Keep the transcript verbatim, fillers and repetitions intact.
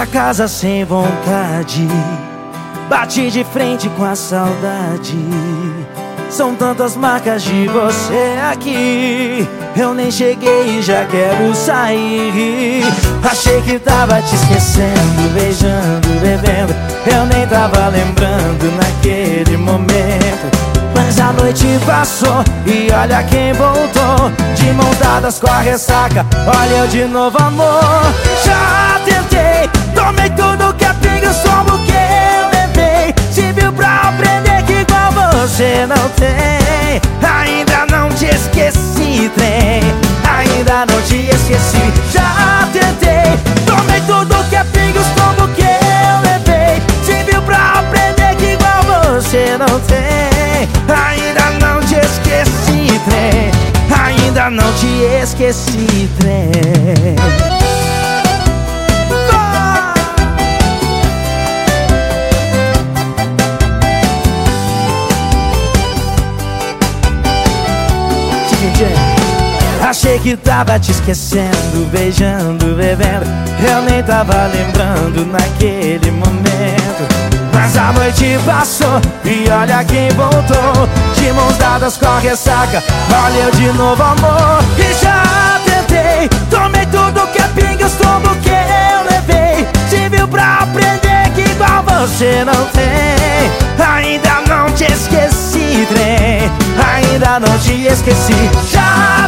casa sem vontade, bati de frente com a saudade. São tantas marcas de você aqui, eu nem cheguei e já quero sair. Achei que tava te esquecendo, beijando, bebendo, eu nem tava lembrando naquele momento. Mas a noite passou e olha quem voltou, de mãos dadas com a ressaca, olha eu de novo, amor. Já tentei, tomei tudo que é pinga, só o que eu levei. Se viu pra aprender que igual você não tem. Ainda não te esqueci, trem, ainda não te esqueci. Já tentei, tomei tudo que é pinga, só o que eu levei. Se viu pra aprender que igual você não tem. Ainda não te esqueci, trem, ainda não te esqueci, trem. Achei que tava te esquecendo, beijando, bebendo, eu nem tava lembrando naquele momento. Mas a noite passou e olha quem voltou, de mãos dadas com a ressaca, olha eu de novo, amor. E já tentei, tomei tudo que é pinga, tudo que eu levei. Se viu pra aprender que igual você não tem. Ainda não te esqueci, trem, ainda não te esqueci. Já